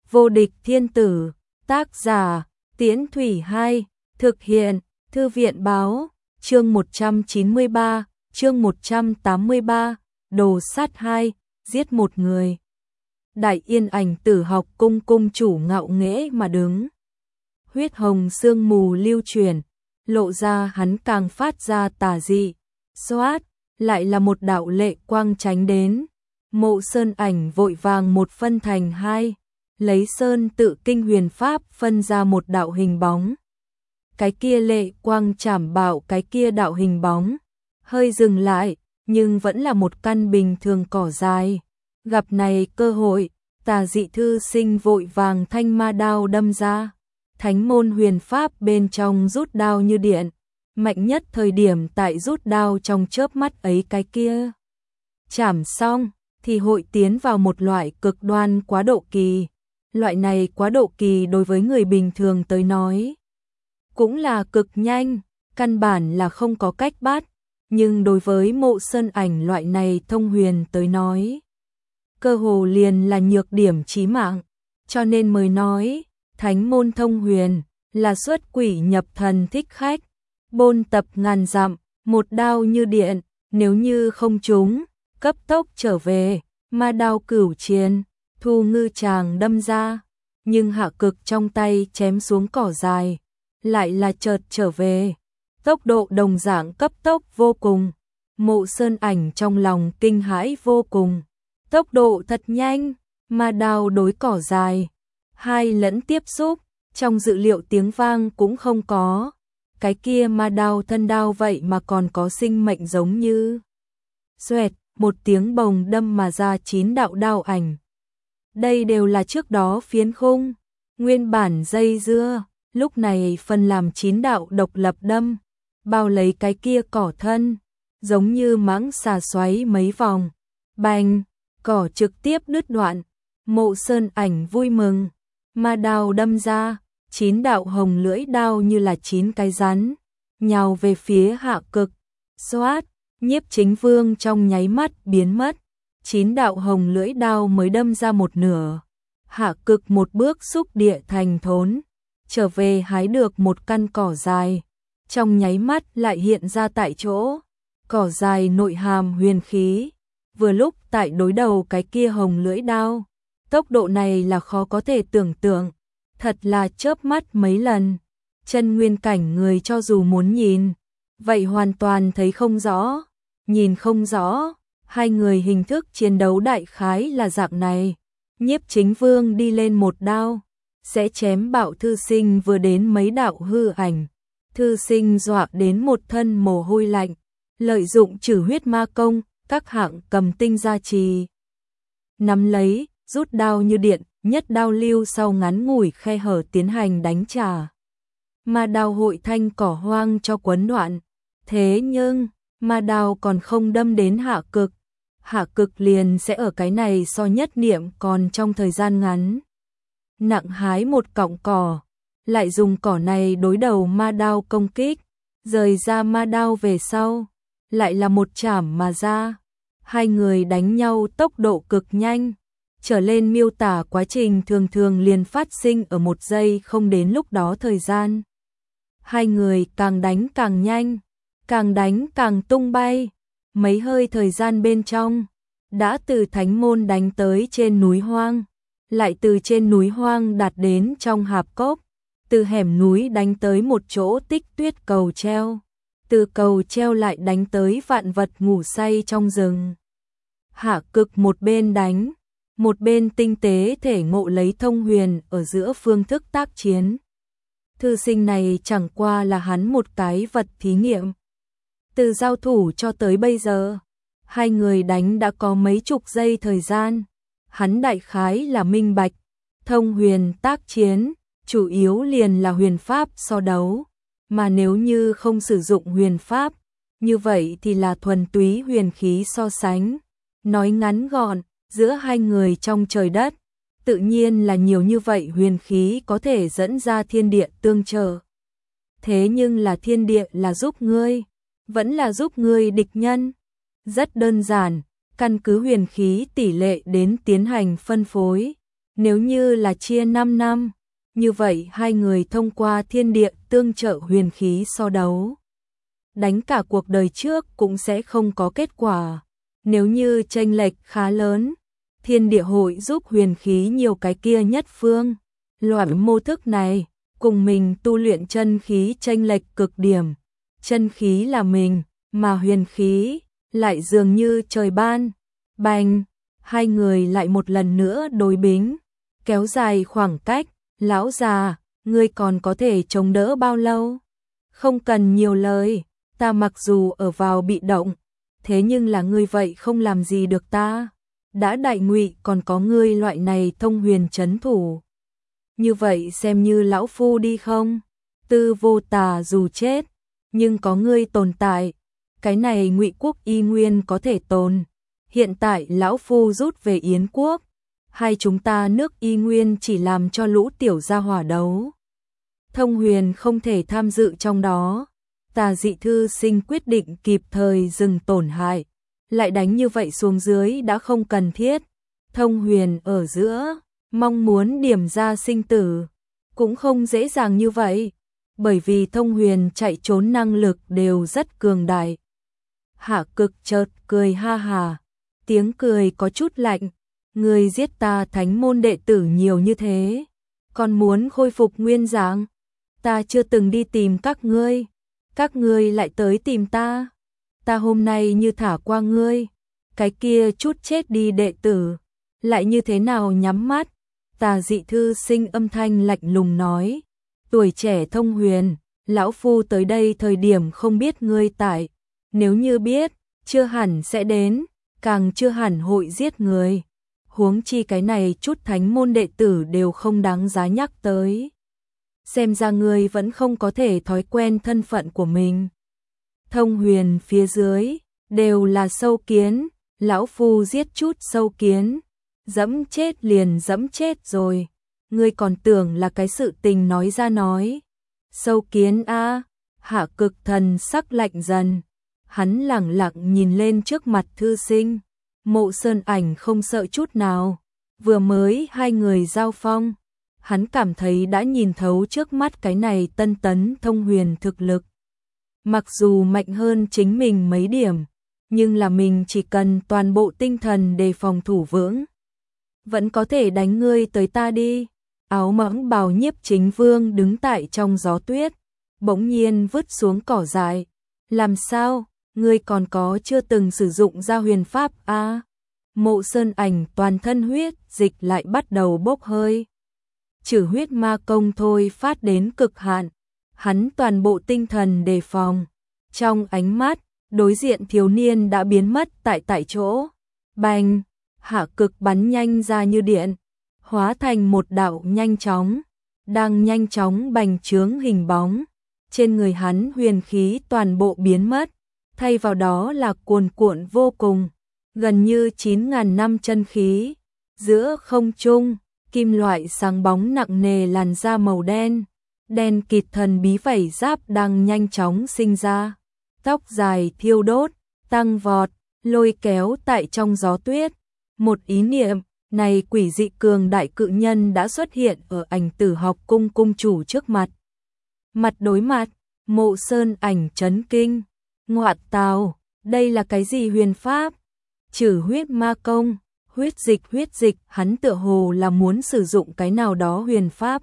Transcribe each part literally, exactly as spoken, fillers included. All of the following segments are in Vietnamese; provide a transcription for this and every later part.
Vô địch thiên tử, tác giả, Tiễn Thủy hai, thực hiện, Thư viện báo, chương một trăm chín mươi ba, chương một trăm tám mươi ba, đồ sát hai, giết một người. Đại Yên Ảnh Tử Học cung cung chủ ngạo nghễ mà đứng. Huyết hồng sương mù lưu chuyển, lộ ra hắn càng phát ra tà dị. Xoát, lại là một đạo lệ quang tránh đến. Mộ Sơn Ảnh vội vàng một phân thành hai, lấy sơn tự kinh huyền pháp phân ra một đạo hình bóng. Cái kia lệ quang chảm bạo cái kia đạo hình bóng, hơi dừng lại, nhưng vẫn là một căn bình thường cỏ dài. Gặp này cơ hội, tà dị thư sinh vội vàng thanh ma đao đâm ra. Thánh môn huyền pháp bên trong rút đao như điện, mạnh nhất thời điểm tại rút đao trong chớp mắt ấy cái kia. Chảm xong, thì hội tiến vào một loại cực đoan quá độ kỳ. Loại này quá độ kỳ đối với người bình thường tới nói cũng là cực nhanh, căn bản là không có cách bắt, nhưng đối với Mộ Sơn Ảnh loại này thông huyền tới nói, cơ hồ liền là nhược điểm chí mạng, cho nên mới nói, thánh môn thông huyền là xuất quỷ nhập thần thích khách, bôn tập ngàn dặm, một đao như điện, nếu như không trúng, cấp tốc trở về, ma đao cửu chiến, thu ngư chàng đâm ra, nhưng hạ cực trong tay chém xuống cỏ dài, lại là chợt trở về, tốc độ đồng dạng cấp tốc vô cùng. Mộ Sơn Ảnh trong lòng kinh hãi vô cùng, tốc độ thật nhanh, ma đao đối cỏ dài, hai lẫn tiếp xúc, trong dự liệu tiếng vang cũng không có, cái kia ma đao thân đao vậy mà còn có sinh mệnh giống như. Xoẹt, một tiếng bồng đâm mà ra chín đạo đao ảnh. Đây đều là trước đó phiến khung, nguyên bản dây dưa, lúc này phân làm chín đạo độc lập đâm, bao lấy cái kia cỏ thân, giống như mãng xà xoáy mấy vòng. Bành, cỏ trực tiếp đứt đoạn, Mộ Sơn Ảnh vui mừng, ma đao đâm ra, chín đạo hồng lưỡi đao như là chín cái rắn, nhào về phía hạ cực. Xoát, Nhiếp Chính Vương trong nháy mắt biến mất, chín đạo hồng lưỡi đao mới đâm ra một nửa. Hạ cực một bước xúc địa thành thốn, trở về hái được một căn cỏ dài, trong nháy mắt lại hiện ra tại chỗ. Cỏ dài nội hàm huyền khí, vừa lúc tại đối đầu cái kia hồng lưỡi đao, tốc độ này là khó có thể tưởng tượng, thật là chớp mắt mấy lần, chân nguyên cảnh người cho dù muốn nhìn, vậy hoàn toàn thấy không rõ, nhìn không rõ, hai người hình thức chiến đấu đại khái là dạng này. Nhiếp Chính Vương đi lên một đao, sẽ chém bạo thư sinh vừa đến mấy đạo hư ảnh, thư sinh dọa đến một thân mồ hôi lạnh, lợi dụng trừ huyết ma công, các hạng cầm tinh gia trì. Nắm lấy, rút đao như điện, nhất đao lưu sau ngắn ngủi khe hở tiến hành đánh trả. Ma đao hội thanh cỏ hoang cho quấn đoạn, thế nhưng, ma đao còn không đâm đến hạ cực. Hạ cực liền sẽ ở cái này so nhất niệm còn trong thời gian ngắn. Nặng hái một cọng cỏ, lại dùng cỏ này đối đầu ma đao công kích, rời ra ma đao về sau, lại là một chảm mà ra. Hai người đánh nhau tốc độ cực nhanh, trở lên miêu tả quá trình thường thường liền phát sinh ở một giây không đến lúc đó thời gian. Hai người càng đánh càng nhanh, càng đánh càng tung bay. Mấy hơi thời gian bên trong, đã từ thánh môn đánh tới trên núi hoang, lại từ trên núi hoang đạt đến trong hạp cốc, từ hẻm núi đánh tới một chỗ tích tuyết cầu treo, từ cầu treo lại đánh tới vạn vật ngủ say trong rừng. Hạ cực một bên đánh, một bên tinh tế thể ngộ lấy thông huyền ở giữa phương thức tác chiến. Thư sinh này chẳng qua là hắn một cái vật thí nghiệm. Từ giao thủ cho tới bây giờ, hai người đánh đã có mấy chục giây thời gian. Hắn đại khái là minh bạch, thông huyền tác chiến, chủ yếu liền là huyền pháp so đấu. Mà nếu như không sử dụng huyền pháp, như vậy thì là thuần túy huyền khí so sánh. Nói ngắn gọn, giữa hai người trong trời đất, tự nhiên là nhiều như vậy huyền khí có thể dẫn ra thiên địa tương trợ. Thế nhưng là thiên địa là giúp ngươi, vẫn là giúp ngươi địch nhân. Rất đơn giản, căn cứ huyền khí tỷ lệ đến tiến hành phân phối. Nếu như là chia năm năm, như vậy hai người thông qua thiên địa tương trợ huyền khí so đấu. Đánh cả cuộc đời trước cũng sẽ không có kết quả. Nếu như chênh lệch khá lớn, thiên địa hội giúp huyền khí nhiều cái kia nhất phương. Loại mô thức này, cùng mình tu luyện chân khí chênh lệch cực điểm. Chân khí là mình, mà huyền khí lại dường như trời ban. Bành, hai người lại một lần nữa đối bính, kéo dài khoảng cách. Lão già, ngươi còn có thể chống đỡ bao lâu? Không cần nhiều lời, ta mặc dù ở vào bị động, thế nhưng là ngươi vậy không làm gì được ta. Đã đại ngụy còn có ngươi loại này thông huyền chấn thủ. Như vậy xem như lão phu đi không? Tư Vô Tà dù chết, nhưng có ngươi tồn tại, cái này Ngụy quốc y nguyên có thể tồn. Hiện tại lão phu rút về Yến quốc, hai chúng ta nước y nguyên chỉ làm cho lũ tiểu gia hỏa đấu. Thông huyền không thể tham dự trong đó. Tà Dị thư sinh quyết định kịp thời dừng tổn hại, lại đánh như vậy xuống dưới đã không cần thiết. Thông huyền ở giữa, mong muốn điểm ra sinh tử, cũng không dễ dàng như vậy, bởi vì thông huyền chạy trốn năng lực đều rất cường đại. Hạ Cực chợt cười ha hà, tiếng cười có chút lạnh, người giết ta thánh môn đệ tử nhiều như thế, còn muốn khôi phục nguyên dạng, ta chưa từng đi tìm các ngươi, các ngươi lại tới tìm ta, ta hôm nay như thả qua ngươi, cái kia chút chết đi đệ tử, lại như thế nào nhắm mắt. Tà Dị thư sinh âm thanh lạnh lùng nói, tuổi trẻ thông huyền, lão phu tới đây thời điểm không biết ngươi tại, nếu như biết, chưa hẳn sẽ đến, càng chưa hẳn hội giết người. Huống chi cái này chút thánh môn đệ tử đều không đáng giá nhắc tới. Xem ra ngươi vẫn không có thể thói quen thân phận của mình. Thông huyền phía dưới, đều là sâu kiến, lão phu giết chút sâu kiến, dẫm chết liền dẫm chết rồi. Ngươi còn tưởng là cái sự tình nói ra nói. Sâu kiến a, Hạ Cực thần sắc lạnh dần. Hắn lẳng lặng nhìn lên trước mặt thư sinh. Mộ Sơn Ảnh không sợ chút nào. Vừa mới hai người giao phong, hắn cảm thấy đã nhìn thấu trước mắt cái này tân tấn thông huyền thực lực. Mặc dù mạnh hơn chính mình mấy điểm, nhưng là mình chỉ cần toàn bộ tinh thần đề phòng thủ vững, vẫn có thể đánh ngươi tới ta đi. Áo mẫng bào Nhiếp Chính Vương đứng tại trong gió tuyết, bỗng nhiên vứt xuống cỏ dại. Làm sao, ngươi còn có chưa từng sử dụng ra huyền pháp a? À? Mộ Sơn Ảnh toàn thân huyết dịch lại bắt đầu bốc hơi. Trừ huyết ma công thôi phát đến cực hạn, hắn toàn bộ tinh thần đề phòng. Trong ánh mắt, đối diện thiếu niên đã biến mất tại tại chỗ. Bành! Hạ Cực bắn nhanh ra như điện, hóa thành một đạo nhanh chóng, đang nhanh chóng bành trướng hình bóng. Trên người hắn huyền khí toàn bộ biến mất, thay vào đó là cuồn cuộn vô cùng, gần như chín ngàn năm chân khí. Giữa không trung, kim loại sáng bóng nặng nề làn da màu đen, đen kịt thần bí vảy giáp đang nhanh chóng sinh ra. Tóc dài thiêu đốt, tăng vọt, lôi kéo tại trong gió tuyết. Một ý niệm, này quỷ dị cường đại cự nhân đã xuất hiện ở Ảnh Tử học cung cung chủ trước mặt. Mặt đối mặt, Mộ Sơn Ảnh chấn kinh. Ngoạt tào, đây là cái gì huyền pháp? Trừ huyết ma công, huyết dịch huyết dịch, hắn tựa hồ là muốn sử dụng cái nào đó huyền pháp.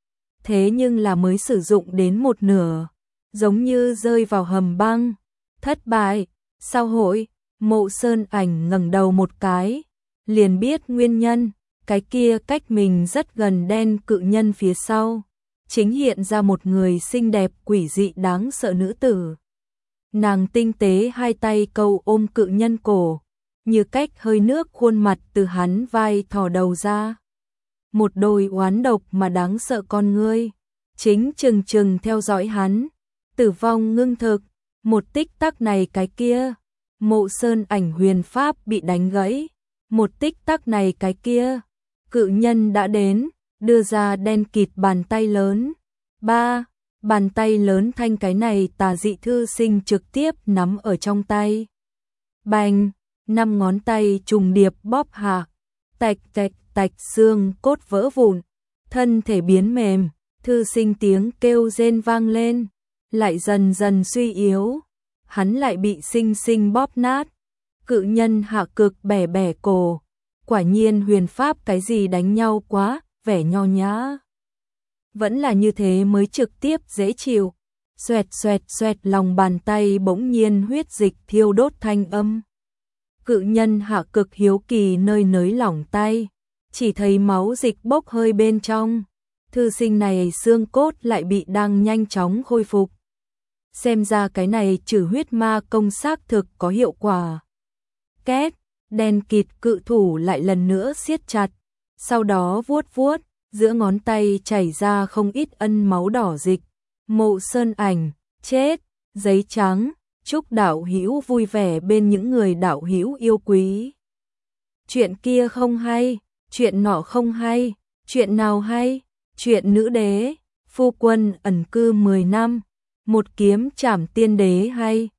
Thế nhưng là mới sử dụng đến một nửa, giống như rơi vào hầm băng. Thất bại, sao hội? Mộ Sơn Ảnh ngẩng đầu một cái, liền biết nguyên nhân, cái kia cách mình rất gần đen cự nhân phía sau, chính hiện ra một người xinh đẹp quỷ dị đáng sợ nữ tử. Nàng tinh tế hai tay câu ôm cự nhân cổ, như cách hơi nước khuôn mặt từ hắn vai thò đầu ra. Một đôi oán độc mà đáng sợ con ngươi, chính chừng chừng theo dõi hắn. Tử vong ngưng thực, một tích tắc này cái kia, Mộ Sơn Ảnh huyền pháp bị đánh gãy. Một tích tắc này cái kia, cự nhân đã đến, đưa ra đen kịt bàn tay lớn. Ba, bàn tay lớn thanh cái này Tà Dị thư sinh trực tiếp nắm ở trong tay. Bành, năm ngón tay trùng điệp bóp hạ, tạch tạch tạch xương cốt vỡ vụn, thân thể biến mềm, thư sinh tiếng kêu rên vang lên, lại dần dần suy yếu, hắn lại bị sinh sinh bóp nát. Cự nhân hạ cực bẻ bẻ cổ, quả nhiên huyền pháp cái gì đánh nhau quá, vẻ nho nhã. Vẫn là như thế mới trực tiếp dễ chịu. Xoẹt xoẹt xoẹt, lòng bàn tay bỗng nhiên huyết dịch thiêu đốt thanh âm. Cự nhân hạ cực hiếu kỳ nơi nới lỏng tay, chỉ thấy máu dịch bốc hơi bên trong. Thư sinh này xương cốt lại bị đang nhanh chóng khôi phục. Xem ra cái này trừ huyết ma công xác thực có hiệu quả. Két, đen kịt cự thủ lại lần nữa siết chặt, sau đó vuốt vuốt, giữa ngón tay chảy ra không ít ân máu đỏ dịch. Mộ Sơn Ảnh, chết, giấy trắng, chúc đạo hữu vui vẻ bên những người đạo hữu yêu quý. Chuyện kia không hay, chuyện nọ không hay, chuyện nào hay, chuyện nữ đế, phu quân ẩn cư mười năm, một kiếm trảm tiên đế hay.